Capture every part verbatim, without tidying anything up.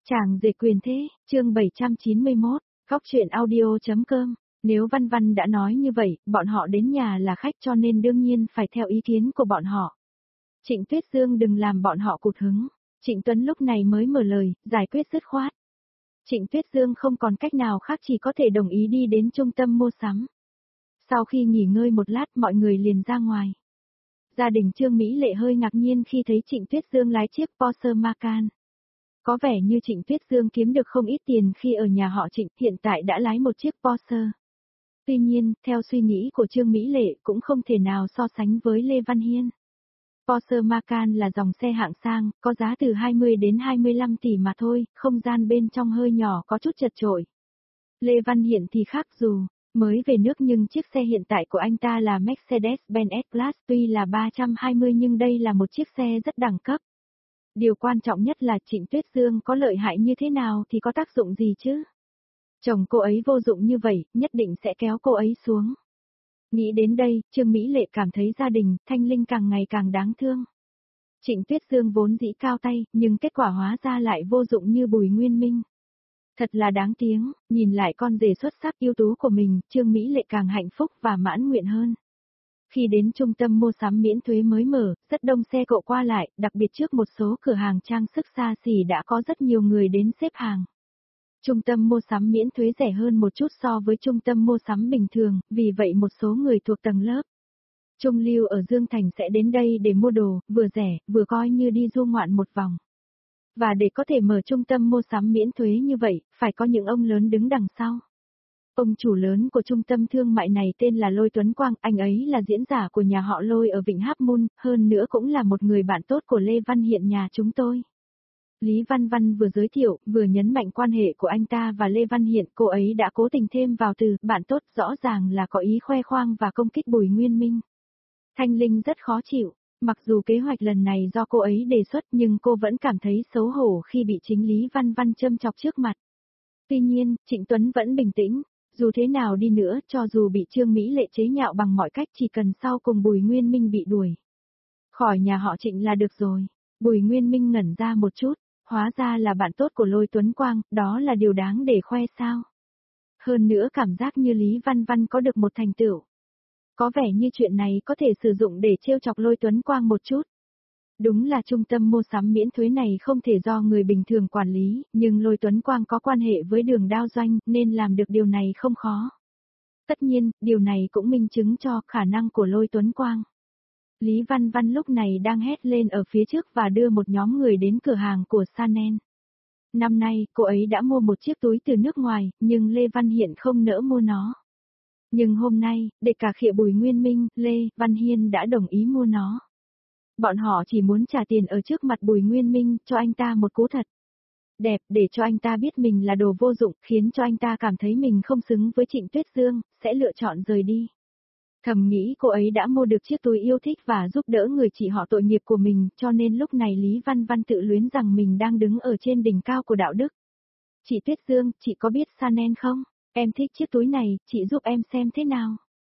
Chàng rể quyền thế, chương bảy trăm chín mươi mốt, góc truyện audio.com. Nếu Văn Văn đã nói như vậy, bọn họ đến nhà là khách cho nên đương nhiên phải theo ý kiến của bọn họ. Trịnh Tuyết Dương đừng làm bọn họ cụt hứng. Trịnh Tuấn lúc này mới mở lời, giải quyết dứt khoát. Trịnh Tuyết Dương không còn cách nào khác chỉ có thể đồng ý đi đến trung tâm mua sắm. Sau khi nghỉ ngơi một lát mọi người liền ra ngoài. Gia đình Trương Mỹ Lệ hơi ngạc nhiên khi thấy Trịnh Tuyết Dương lái chiếc Porsche Macan. Có vẻ như Trịnh Tuyết Dương kiếm được không ít tiền khi ở nhà họ Trịnh, hiện tại đã lái một chiếc Porsche. Tuy nhiên, theo suy nghĩ của Trương Mỹ Lệ cũng không thể nào so sánh với Lê Văn Hiên. Porsche Macan là dòng xe hạng sang, có giá từ hai mươi đến hai mươi lăm tỷ mà thôi, không gian bên trong hơi nhỏ có chút chật chội. Lê Văn Hiên thì khác dù, mới về nước nhưng chiếc xe hiện tại của anh ta là Mercedes-Benz S-Class tuy là ba trăm hai mươi nhưng đây là một chiếc xe rất đẳng cấp. Điều quan trọng nhất là Trịnh Tuyết Dương có lợi hại như thế nào thì có tác dụng gì chứ? Chồng cô ấy vô dụng như vậy, nhất định sẽ kéo cô ấy xuống. Nghĩ đến đây, Trương Mỹ Lệ cảm thấy gia đình Thanh Linh càng ngày càng đáng thương. Trịnh Tuyết Dương vốn dĩ cao tay, nhưng kết quả hóa ra lại vô dụng như Bùi Nguyên Minh. Thật là đáng tiếng, nhìn lại con rể xuất sắc ưu tú của mình, Trương Mỹ Lệ càng hạnh phúc và mãn nguyện hơn. Khi đến trung tâm mua sắm miễn thuế mới mở, rất đông xe cộ qua lại, đặc biệt trước một số cửa hàng trang sức xa xỉ đã có rất nhiều người đến xếp hàng. Trung tâm mua sắm miễn thuế rẻ hơn một chút so với trung tâm mua sắm bình thường, vì vậy một số người thuộc tầng lớp trung lưu ở Dương Thành sẽ đến đây để mua đồ, vừa rẻ, vừa coi như đi du ngoạn một vòng. Và để có thể mở trung tâm mua sắm miễn thuế như vậy, phải có những ông lớn đứng đằng sau. Ông chủ lớn của trung tâm thương mại này tên là Lôi Tuấn Quang, anh ấy là diễn giả của nhà họ Lôi ở Vịnh Háp Mun, hơn nữa cũng là một người bạn tốt của Lê Văn Hiện nhà chúng tôi. Lý Văn Văn vừa giới thiệu, vừa nhấn mạnh quan hệ của anh ta và Lê Văn Hiện, cô ấy đã cố tình thêm vào từ bạn tốt, rõ ràng là có ý khoe khoang và công kích Bùi Nguyên Minh. Thanh Linh rất khó chịu, mặc dù kế hoạch lần này do cô ấy đề xuất nhưng cô vẫn cảm thấy xấu hổ khi bị chính Lý Văn Văn châm chọc trước mặt. Tuy nhiên, Trịnh Tuấn vẫn bình tĩnh. Dù thế nào đi nữa, cho dù bị Trương Mỹ Lệ chế nhạo bằng mọi cách chỉ cần sau cùng Bùi Nguyên Minh bị đuổi khỏi nhà họ Trịnh là được rồi. Bùi Nguyên Minh ngẩn ra một chút, hóa ra là bạn tốt của Lôi Tuấn Quang, đó là điều đáng để khoe sao. Hơn nữa cảm giác như Lý Văn Văn có được một thành tựu. Có vẻ như chuyện này có thể sử dụng để trêu chọc Lôi Tuấn Quang một chút. Đúng là trung tâm mua sắm miễn thuế này không thể do người bình thường quản lý, nhưng Lôi Tuấn Quang có quan hệ với Đường Đao Doanh nên làm được điều này không khó. Tất nhiên, điều này cũng minh chứng cho khả năng của Lôi Tuấn Quang. Lý Văn Văn lúc này đang hét lên ở phía trước và đưa một nhóm người đến cửa hàng của Chanel. Năm nay, cô ấy đã mua một chiếc túi từ nước ngoài, nhưng Lê Văn Hiện không nỡ mua nó. Nhưng hôm nay, để cả khịa Bùi Nguyên Minh, Lê Văn Hiên đã đồng ý mua nó. Bọn họ chỉ muốn trả tiền ở trước mặt Bùi Nguyên Minh, cho anh ta một cú thật đẹp để cho anh ta biết mình là đồ vô dụng, khiến cho anh ta cảm thấy mình không xứng với Trịnh Tuyết Dương, sẽ lựa chọn rời đi. Thầm nghĩ cô ấy đã mua được chiếc túi yêu thích và giúp đỡ người chị họ tội nghiệp của mình, cho nên lúc này Lý Văn Văn tự luyến rằng mình đang đứng ở trên đỉnh cao của đạo đức. Chị Tuyết Dương, chị có biết Chanel không? Em thích chiếc túi này, chị giúp em xem thế nào?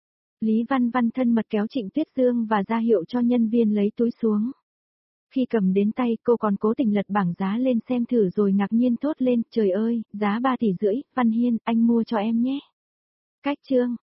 Lý Văn Văn thân mật kéo Trịnh Tuyết Dương và ra hiệu cho nhân viên lấy túi xuống. Khi cầm đến tay cô còn cố tình lật bảng giá lên xem thử rồi ngạc nhiên thốt lên, trời ơi, giá ba tỷ rưỡi, Văn Hiên, anh mua cho em nhé. Cách chương